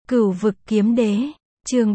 Cửu vực kiếm đế, chương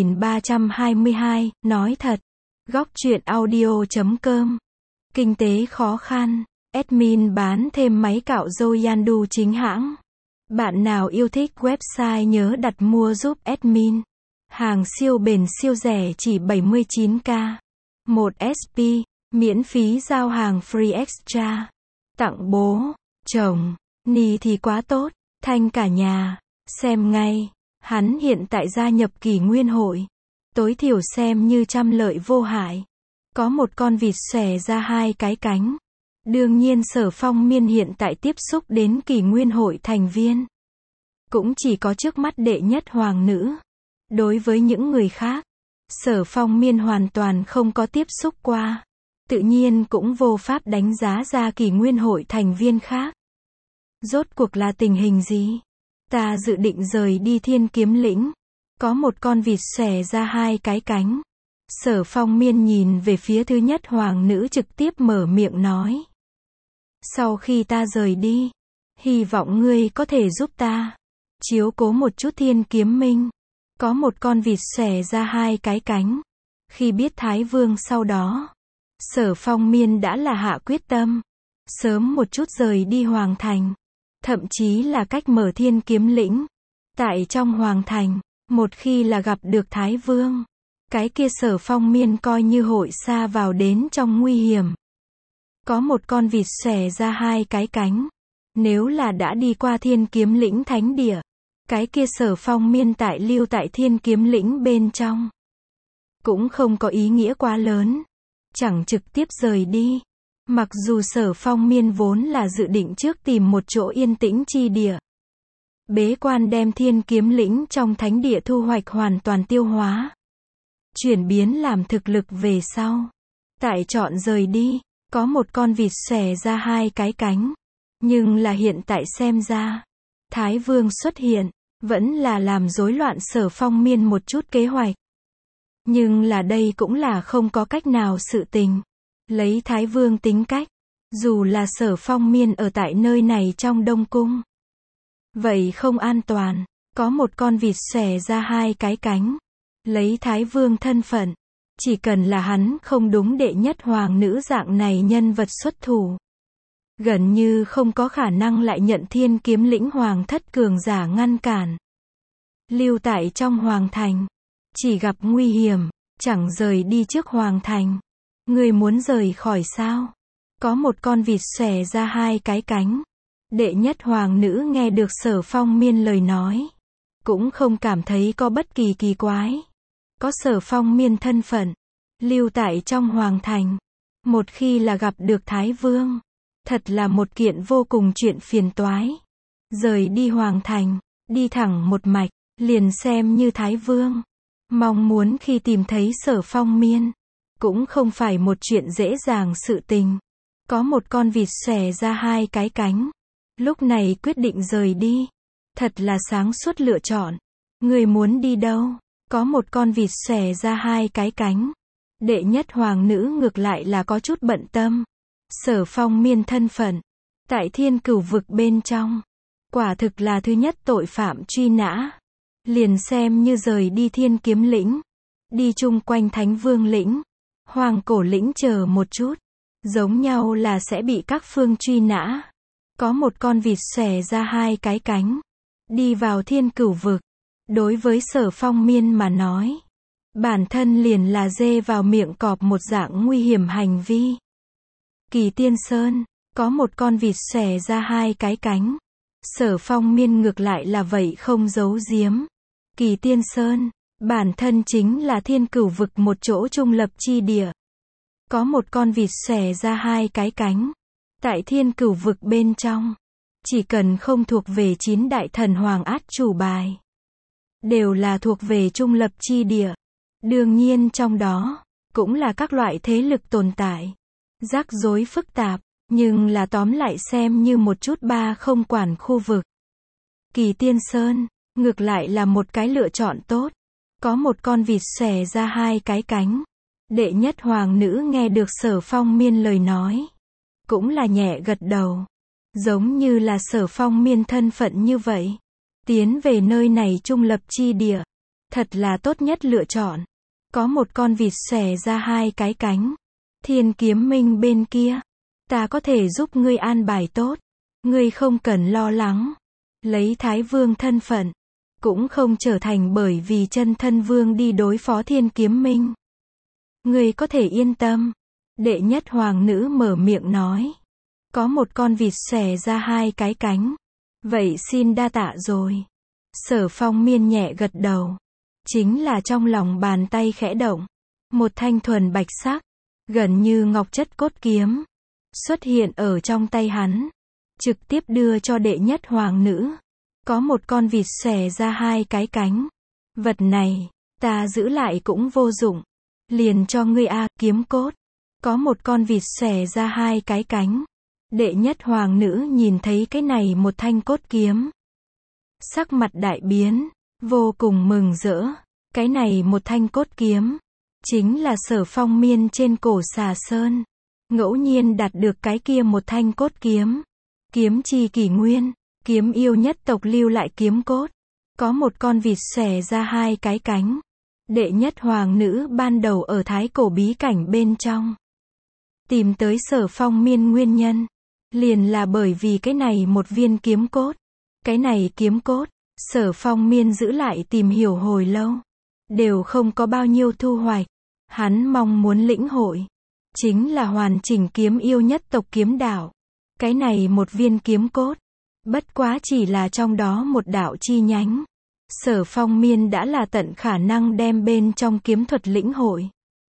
3322, nói thật. Góc truyện audio.com. Kinh tế khó khăn. Admin bán thêm máy cạo râu Yandu chính hãng. Bạn nào yêu thích website nhớ đặt mua giúp admin. Hàng siêu bền siêu rẻ chỉ 79k. 1 SP, miễn phí giao hàng free extra. Tặng bố, chồng, ni thì quá tốt, thanh cả nhà. Xem ngay, hắn hiện tại gia nhập kỷ nguyên hội. Tối thiểu xem như trăm lợi vô hại. Có một con vịt xòe ra hai cái cánh. Đương nhiên Sở Phong Miên hiện tại tiếp xúc đến kỷ nguyên hội thành viên. Cũng chỉ có trước mắt đệ nhất hoàng nữ. Đối với những người khác, Sở Phong Miên hoàn toàn không có tiếp xúc qua. Tự nhiên cũng vô pháp đánh giá ra kỷ nguyên hội thành viên khác. Rốt cuộc là tình hình gì? Ta dự định rời đi Thiên Kiếm Lĩnh. Có một con vịt xòe ra hai cái cánh. Sở Phong Miên nhìn về phía thứ nhất hoàng nữ trực tiếp mở miệng nói. Sau khi ta rời đi, hy vọng ngươi có thể giúp ta chiếu cố một chút Thiên Kiếm Minh. Có một con vịt xòe ra hai cái cánh. Khi biết Thái Vương sau đó, Sở Phong Miên đã là hạ quyết tâm. Sớm một chút rời đi Hoàng Thành. Thậm chí là cách mở Thiên Kiếm Lĩnh. Tại trong Hoàng Thành, một khi là gặp được Thái Vương, cái kia Sở Phong Miên coi như hội sa vào đến trong nguy hiểm. Có một con vịt xòe ra hai cái cánh. Nếu là đã đi qua Thiên Kiếm Lĩnh thánh địa, cái kia Sở Phong Miên tại lưu tại Thiên Kiếm Lĩnh bên trong cũng không có ý nghĩa quá lớn. Chẳng trực tiếp rời đi. Mặc dù Sở Phong Miên vốn là dự định trước tìm một chỗ yên tĩnh chi địa. Bế quan đem Thiên Kiếm Lĩnh trong thánh địa thu hoạch hoàn toàn tiêu hóa. Chuyển biến làm thực lực về sau. Tại chọn rời đi, có một con vịt xòe ra hai cái cánh. Nhưng là hiện tại xem ra, Thái Vương xuất hiện, vẫn là làm rối loạn Sở Phong Miên một chút kế hoạch. Nhưng là đây cũng là không có cách nào sự tình. Lấy Thái Vương tính cách, dù là Sở Phong Miên ở tại nơi này trong Đông Cung, vậy không an toàn. Có một con vịt xòe ra hai cái cánh. Lấy Thái Vương thân phận, chỉ cần là hắn không đúng đệ nhất hoàng nữ dạng này nhân vật xuất thủ, gần như không có khả năng lại nhận Thiên Kiếm Lĩnh hoàng thất cường giả ngăn cản. Lưu tại trong Hoàng Thành, chỉ gặp nguy hiểm, chẳng rời đi trước Hoàng Thành. Người muốn rời khỏi sao? Có một con vịt xòe ra hai cái cánh. Đệ nhất hoàng nữ nghe được Sở Phong Miên lời nói, cũng không cảm thấy có bất kỳ kỳ quái. Có Sở Phong Miên thân phận, lưu tại trong Hoàng Thành, một khi là gặp được Thái Vương, thật là một kiện vô cùng chuyện phiền toái. Rời đi Hoàng Thành, đi thẳng một mạch, liền xem như Thái Vương mong muốn khi tìm thấy Sở Phong Miên, cũng không phải một chuyện dễ dàng sự tình. Có một con vịt xòe ra hai cái cánh. Lúc này quyết định rời đi. Thật là sáng suốt lựa chọn. Người muốn đi đâu? Có một con vịt xòe ra hai cái cánh. Đệ nhất hoàng nữ ngược lại là có chút bận tâm. Sở Phong Miên thân phận tại Thiên Cửu vực bên trong, quả thực là thứ nhất tội phạm truy nã. Liền xem như rời đi Thiên Kiếm Lĩnh, đi chung quanh Thánh Vương Lĩnh, Hoàng Cổ Lĩnh chờ một chút, giống nhau là sẽ bị các phương truy nã. Có một con vịt xòe ra hai cái cánh, đi vào Thiên Cửu vực. Đối với Sở Phong Miên mà nói, bản thân liền là dê vào miệng cọp một dạng nguy hiểm hành vi. Kỳ Tiên Sơn, có một con vịt xòe ra hai cái cánh. Sở Phong Miên ngược lại là vậy không giấu giếm. Kỳ Tiên Sơn, bản thân chính là Thiên Cửu vực một chỗ trung lập chi địa. Có một con vịt xòe ra hai cái cánh. Tại Thiên Cửu vực bên trong, chỉ cần không thuộc về 9 đại thần hoàng át chủ bài, đều là thuộc về trung lập chi địa. Đương nhiên trong đó, cũng là các loại thế lực tồn tại. Rắc rối phức tạp, nhưng là tóm lại xem như một chút ba không quản khu vực. Kỳ Tiên Sơn, ngược lại là một cái lựa chọn tốt. Có một con vịt xòe ra hai cái cánh. Đệ nhất hoàng nữ nghe được Sở Phong Miên lời nói, cũng là nhẹ gật đầu. Giống như là Sở Phong Miên thân phận như vậy, Tiến về nơi này trung lập chi địa. Thật là tốt nhất lựa chọn. Có một con vịt xòe ra hai cái cánh. Thiên Kiếm Minh bên kia. Ta có thể giúp ngươi an bài tốt. Ngươi không cần lo lắng. Lấy Thái Vương thân phận. Cũng không trở thành bởi vì chân thân vương đi đối phó Thiên Kiếm Minh. Ngươi có thể yên tâm. Đệ nhất hoàng nữ mở miệng nói. Có một con vịt xòe ra hai cái cánh. Vậy xin đa tạ rồi. Sở Phong Miên nhẹ gật đầu. Chính là trong lòng bàn tay khẽ động. Một thanh thuần bạch sắc. Gần như ngọc chất cốt kiếm. Xuất hiện ở trong tay hắn. Trực tiếp đưa cho đệ nhất hoàng nữ. Có một con vịt xòe ra hai cái cánh. Vật này, ta giữ lại cũng vô dụng. Liền cho ngươi kiếm cốt. Có một con vịt xòe ra hai cái cánh. Đệ nhất hoàng nữ nhìn thấy cái này một thanh cốt kiếm. Sắc mặt đại biến, vô cùng mừng rỡ. Cái này một thanh cốt kiếm. Chính là Sở Phong Miên trên cổ Xà Sơn. Ngẫu nhiên đạt được cái kia một thanh cốt kiếm. Kiếm chi kỷ nguyên. Kiếm yêu nhất tộc lưu lại kiếm cốt. Có một con vịt xòe ra hai cái cánh. Đệ nhất hoàng nữ ban đầu ở thái cổ bí cảnh bên trong. Tìm tới Sở Phong Miên nguyên nhân. Liền là bởi vì cái này một viên kiếm cốt. Cái này kiếm cốt, Sở Phong Miên giữ lại tìm hiểu hồi lâu. Đều không có bao nhiêu thu hoạch. Hắn mong muốn lĩnh hội. Chính là hoàn chỉnh kiếm yêu nhất tộc kiếm đạo. Cái này một viên kiếm cốt. Bất quá chỉ là trong đó một đạo chi nhánh. Sở Phong Miên đã là tận khả năng đem bên trong kiếm thuật lĩnh hội.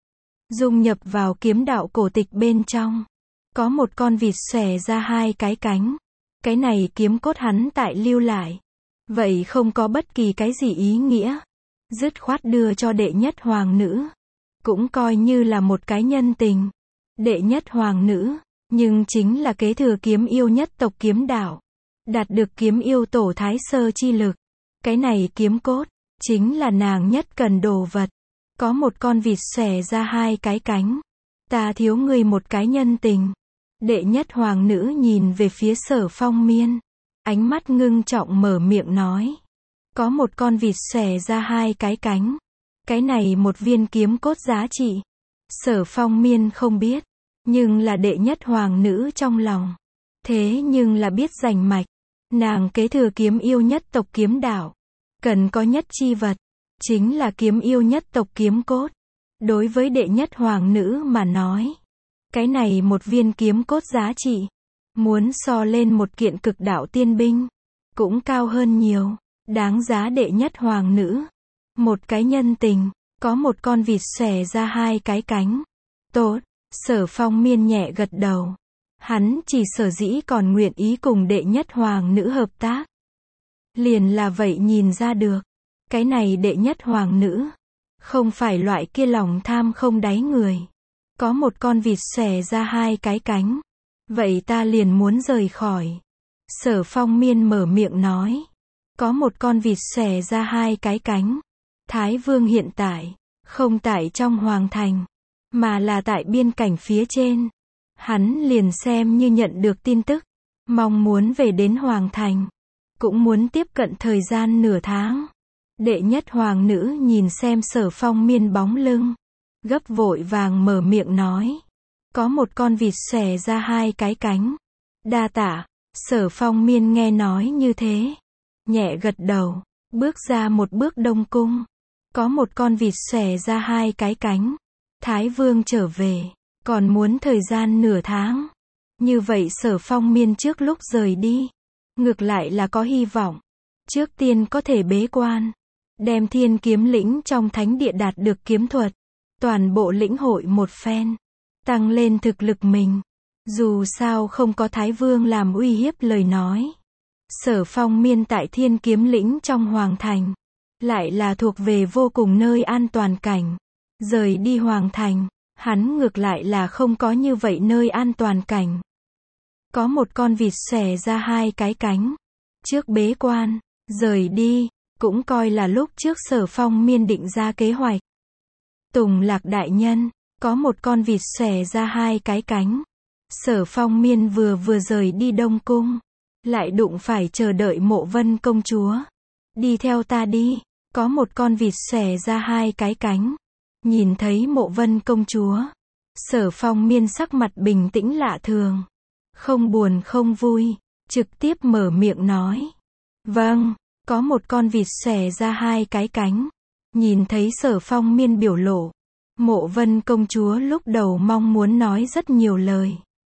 Dung nhập vào kiếm đạo cổ tịch bên trong. Có một con vịt xòe ra hai cái cánh. Cái này kiếm cốt hắn tại lưu lại. Vậy không có bất kỳ cái gì ý nghĩa. Dứt khoát đưa cho đệ nhất hoàng nữ. Cũng coi như là một cái nhân tình. Đệ nhất hoàng nữ. Nhưng chính là kế thừa kiếm yêu nhất tộc kiếm đạo. Đạt được kiếm yêu tổ thái sơ chi lực. Cái này kiếm cốt. Chính là nàng nhất cần đồ vật. Có một con vịt xòe ra hai cái cánh. Ta thiếu ngươi một cái nhân tình. Đệ nhất hoàng nữ nhìn về phía Sở Phong Miên. Ánh mắt ngưng trọng mở miệng nói. Có một con vịt xòe ra hai cái cánh. Cái này một viên kiếm cốt giá trị. Sở Phong Miên không biết. Nhưng là đệ nhất hoàng nữ trong lòng. Thế nhưng là biết rành mạch. Nàng kế thừa kiếm yêu nhất tộc kiếm đạo. Cần có nhất chi vật. Chính là kiếm yêu nhất tộc kiếm cốt. Đối với đệ nhất hoàng nữ mà nói. Cái này một viên kiếm cốt giá trị. Muốn so lên một kiện cực đạo tiên binh. Cũng cao hơn nhiều. Đáng giá đệ nhất hoàng nữ. Một cái nhân tình. Có một con vịt xòe ra hai cái cánh. Tốt. Sở Phong Miên nhẹ gật đầu. Hắn chỉ sở dĩ còn nguyện ý cùng đệ nhất hoàng nữ hợp tác. Liền là vậy nhìn ra được. Cái này đệ nhất hoàng nữ. Không phải loại kia lòng tham không đáy người. Có một con vịt xòe ra hai cái cánh. Vậy ta liền muốn rời khỏi. Sở Phong Miên mở miệng nói. Có một con vịt xòe ra hai cái cánh. Thái Vương hiện tại. Không tại trong hoàng thành. Mà là tại biên cảnh phía trên. Hắn liền xem như nhận được tin tức. Mong muốn về đến hoàng thành. Cũng muốn tiếp cận thời gian nửa tháng. Đệ nhất hoàng nữ nhìn xem Sở Phong Miên bóng lưng. Gấp vội vàng mở miệng nói. Có một con vịt xòe ra hai cái cánh. Đa tạ. Sở Phong Miên nghe nói như thế. Nhẹ gật đầu. Bước ra một bước Đông Cung. Có một con vịt xòe ra hai cái cánh. Thái Vương trở về. Còn muốn thời gian nửa tháng. Như vậy Sở Phong Miên trước lúc rời đi. Ngược lại là có hy vọng. Trước tiên có thể bế quan. Đem Thiên Kiếm Lĩnh trong thánh địa đạt được kiếm thuật. Toàn bộ lĩnh hội một phen. Tăng lên thực lực mình. Dù sao không có Thái Vương làm uy hiếp lời nói. Sở Phong Miên tại Thiên Kiếm Lĩnh trong hoàng thành. Lại là thuộc về vô cùng nơi an toàn cảnh. Rời đi hoàng thành. Hắn ngược lại là không có như vậy nơi an toàn cảnh. Có một con vịt xòe ra hai cái cánh. Trước bế quan. Rời đi. Cũng coi là lúc trước Sở Phong Miên định ra kế hoạch. Tùng Lạc đại nhân. Có một con vịt xòe ra hai cái cánh. Sở Phong Miên vừa rời đi Đông Cung. Lại đụng phải chờ đợi Mộ Vân công chúa. Đi theo ta đi. Có một con vịt xòe ra hai cái cánh. Nhìn thấy Mộ Vân công chúa. Sở Phong Miên sắc mặt bình tĩnh lạ thường. Không buồn không vui. Trực tiếp mở miệng nói. Vâng. Có một con vịt xòe ra hai cái cánh. Nhìn thấy Sở Phong Miên biểu lộ. Mộ Vân công chúa lúc đầu mong muốn nói rất nhiều lời.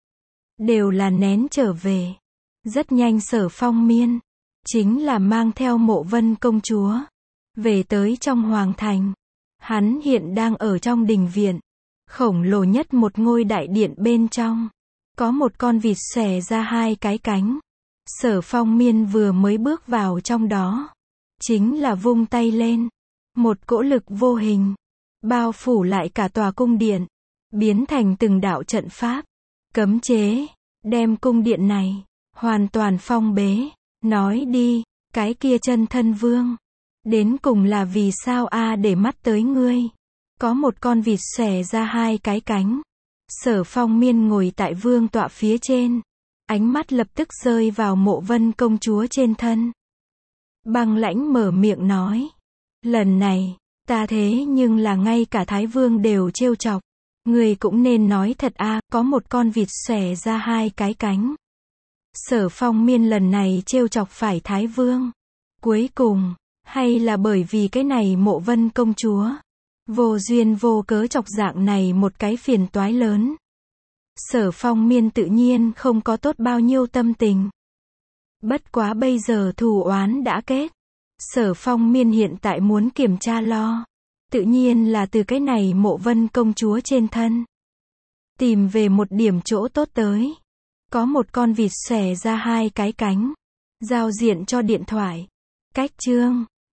Đều là nén trở về. Rất nhanh Sở Phong Miên. Chính là mang theo Mộ Vân công chúa. Về tới trong hoàng thành. Hắn hiện đang ở trong đình viện. Khổng lồ nhất một ngôi đại điện bên trong. Có một con vịt xòe ra hai cái cánh. Sở Phong Miên vừa mới bước vào trong đó. Chính là vung tay lên. Một cỗ lực vô hình. Bao phủ lại cả tòa cung điện. Biến thành từng đạo trận pháp. Cấm chế. Đem cung điện này. Hoàn toàn phong bế. Nói đi. Cái kia chân thân vương. Đến cùng là vì sao để mắt tới ngươi. Có một con vịt xòe ra hai cái cánh. Sở Phong Miên ngồi tại vương tọa phía trên. Ánh mắt lập tức rơi vào Mộ Vân công chúa trên thân. Băng lãnh mở miệng nói. Lần này, ta thế nhưng là ngay cả Thái Vương đều trêu chọc. Ngươi cũng nên nói thật có một con vịt xòe ra hai cái cánh. Sở Phong Miên lần này trêu chọc phải Thái Vương. Cuối cùng, hay là bởi vì cái này Mộ Vân công chúa. Vô duyên vô cớ chọc dạng này một cái phiền toái lớn. Sở Phong Miên tự nhiên không có tốt bao nhiêu tâm tình. Bất quá bây giờ thù oán đã kết. Sở Phong Miên hiện tại muốn kiểm tra lo. Tự nhiên là từ cái này Mộ Vân công chúa trên thân. Tìm về một điểm chỗ tốt tới. Có một con vịt xòe ra hai cái cánh. Giao diện cho điện thoại. Cách chương.